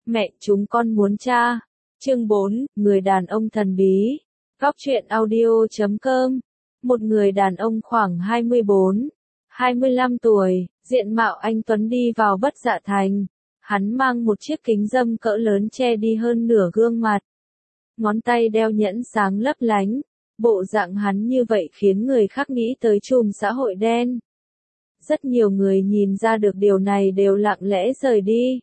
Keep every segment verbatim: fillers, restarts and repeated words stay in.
Mẹ chúng con muốn cha. Chương bốn, người đàn ông thần bí. Góc truyện audio chấm com. Một người đàn ông khoảng hai mươi bốn, hai mươi lăm tuổi, diện mạo anh tuấn đi vào Bất Dạ Thành. Hắn mang một chiếc kính râm cỡ lớn che đi hơn nửa gương mặt. Ngón tay đeo nhẫn sáng lấp lánh. Bộ dạng hắn như vậy khiến người khác nghĩ tới chùm xã hội đen. Rất nhiều người nhìn ra được điều này đều lặng lẽ rời đi.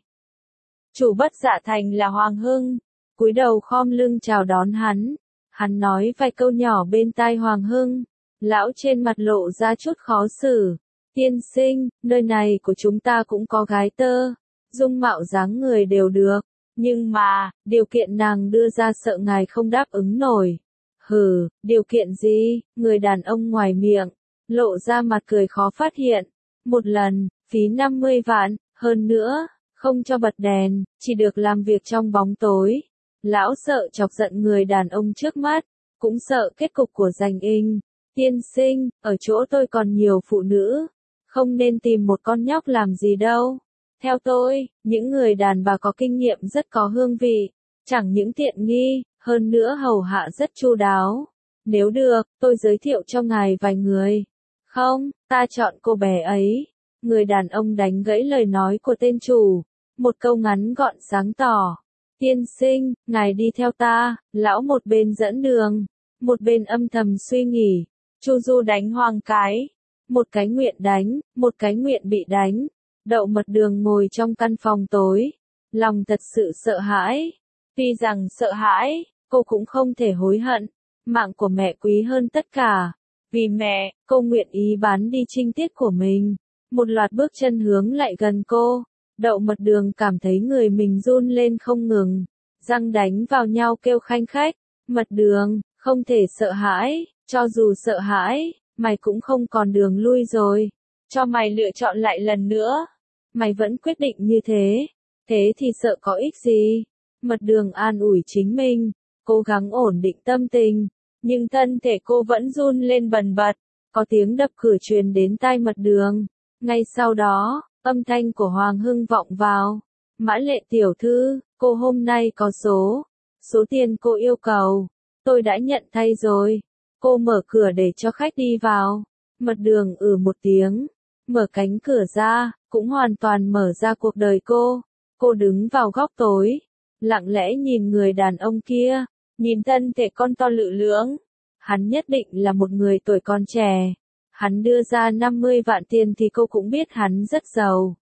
Chủ Bất Dạ Thành là Hoàng Hưng, cúi đầu khom lưng chào đón hắn. Hắn nói vài câu nhỏ bên tai Hoàng Hưng. Lão trên mặt lộ ra chút khó xử. Tiên sinh, nơi này của chúng ta cũng có gái tơ. Dung mạo dáng người đều được. Nhưng mà, điều kiện nàng đưa ra sợ ngài không đáp ứng nổi. Hừ, điều kiện gì? Người đàn ông ngoài miệng, lộ ra mặt cười khó phát hiện. Một lần, phí năm mươi vạn, hơn nữa, không cho bật đèn, chỉ được làm việc trong bóng tối. Lão sợ chọc giận người đàn ông trước mắt, cũng sợ kết cục của Dành Inh. Tiên sinh, ở chỗ tôi còn nhiều phụ nữ, không nên tìm một con nhóc làm gì đâu. Theo tôi, những người đàn bà có kinh nghiệm rất có hương vị, chẳng những tiện nghi, hơn nữa hầu hạ rất chu đáo. Nếu được, tôi giới thiệu cho ngài vài người. Không, ta chọn cô bé ấy. Người đàn ông đánh gãy lời nói của tên chủ. Một câu ngắn gọn sáng tỏ. Tiên sinh, ngài đi theo ta. Lão một bên dẫn đường, một bên âm thầm suy nghĩ. Chu Du đánh Hoàng Cái. Một cái nguyện đánh, một cái nguyện bị đánh. Đậu Mật Đường ngồi trong căn phòng tối. Lòng thật sự sợ hãi. Tuy rằng sợ hãi, cô cũng không thể hối hận. Mạng của mẹ quý hơn tất cả. Vì mẹ, cô nguyện ý bán đi trinh tiết của mình. Một loạt bước chân hướng lại gần cô. Đậu Mật Đường cảm thấy người mình run lên không ngừng. Răng đánh vào nhau kêu khanh khách. Mật Đường, không thể sợ hãi. Cho dù sợ hãi, mày cũng không còn đường lui rồi. Cho mày lựa chọn lại lần nữa. Mày vẫn quyết định như thế. Thế thì sợ có ích gì? Mật Đường an ủi chính mình, cố gắng ổn định tâm tình. Nhưng thân thể cô vẫn run lên bần bật. Có tiếng đập cửa truyền đến tai Mật Đường. Ngay sau đó, âm thanh của Hoàng Hưng vọng vào. Mã Lệ tiểu thư, cô hôm nay có số. Số tiền cô yêu cầu, tôi đã nhận thay rồi. Cô mở cửa để cho khách đi vào. Mật Đường ừ một tiếng. Mở cánh cửa ra, cũng hoàn toàn mở ra cuộc đời cô. Cô đứng vào góc tối. Lặng lẽ nhìn người đàn ông kia. Nhìn thân thể con to lự lưỡng. Hắn nhất định là một người tuổi còn trẻ. Hắn đưa ra năm mươi vạn tiền thì cô cũng biết hắn rất giàu.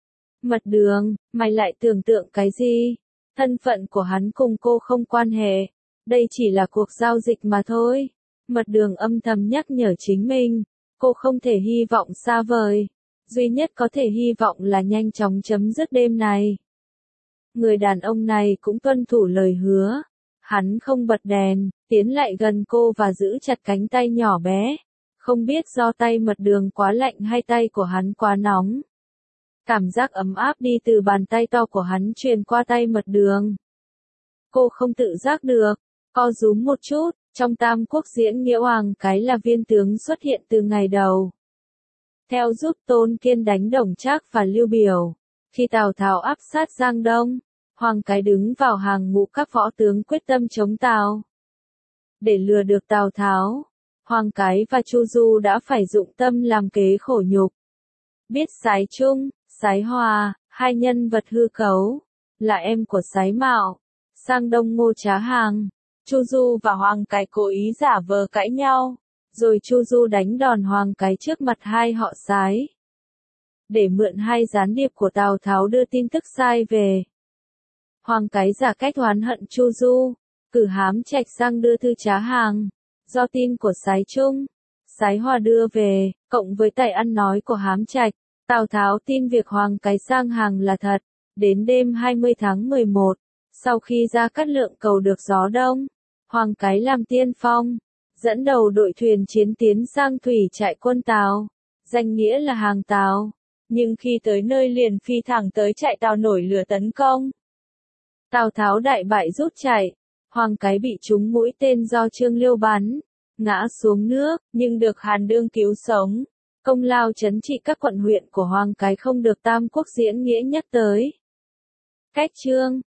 Mật Đường, mày lại tưởng tượng cái gì? Thân phận của hắn cùng cô không quan hệ. Đây chỉ là cuộc giao dịch mà thôi. Mật Đường âm thầm nhắc nhở chính mình. Cô không thể hy vọng xa vời. Duy nhất có thể hy vọng là nhanh chóng chấm dứt đêm này. Người đàn ông này cũng tuân thủ lời hứa. Hắn không bật đèn, tiến lại gần cô và giữ chặt cánh tay nhỏ bé. Không biết do tay Mật Đường quá lạnh hay tay của hắn quá nóng. Cảm giác ấm áp đi từ bàn tay to của hắn truyền qua tay Mật Đường. Cô không tự giác được, co rúm một chút, trong Tam Quốc diễn nghĩa Hoàng Cái là viên tướng xuất hiện từ ngày đầu. Theo giúp Tôn Kiên đánh Đổng Trác và Lưu Biểu. Khi Tào Tháo áp sát Giang Đông, Hoàng Cái đứng vào hàng ngũ các võ tướng quyết tâm chống Tào. Để lừa được Tào Tháo, Hoàng Cái và Chu Du đã phải dụng tâm làm kế khổ nhục. Biết Sái Trung, Sái Hòa, hai nhân vật hư cấu, là em của Sái Mạo, sang Đông Ngô Trá Hàng. Chu Du và Hoàng Cái cố ý giả vờ cãi nhau, rồi Chu Du đánh đòn Hoàng Cái trước mặt hai họ Sái. Để mượn hai gián điệp của Tào Tháo đưa tin tức sai về. Hoàng Cái giả cách oán hận Chu Du, cử Hám Trạch sang đưa thư Trá Hàng. Do tin của Sái Trung, Sái Hòa đưa về, cộng với tài ăn nói của Hám Trạch, Tào Tháo tin việc Hoàng Cái sang hàng là thật. Đến đêm hai mươi tháng mười một, sau khi Gia Cát Lượng cầu được gió đông, Hoàng Cái làm tiên phong, dẫn đầu đội thuyền chiến tiến sang thủy trại quân Tào, danh nghĩa là hàng Tào. Nhưng khi tới nơi liền phi thẳng tới trại Tào nổi lửa tấn công. Tào Tháo đại bại rút chạy. Hoàng Cái bị trúng mũi tên do Trương Liêu bắn, ngã xuống nước, nhưng được Hàn Đương cứu sống. Công lao trấn trị các quận huyện của Hoàng Cái không được Tam Quốc diễn nghĩa nhắc tới. Cách chương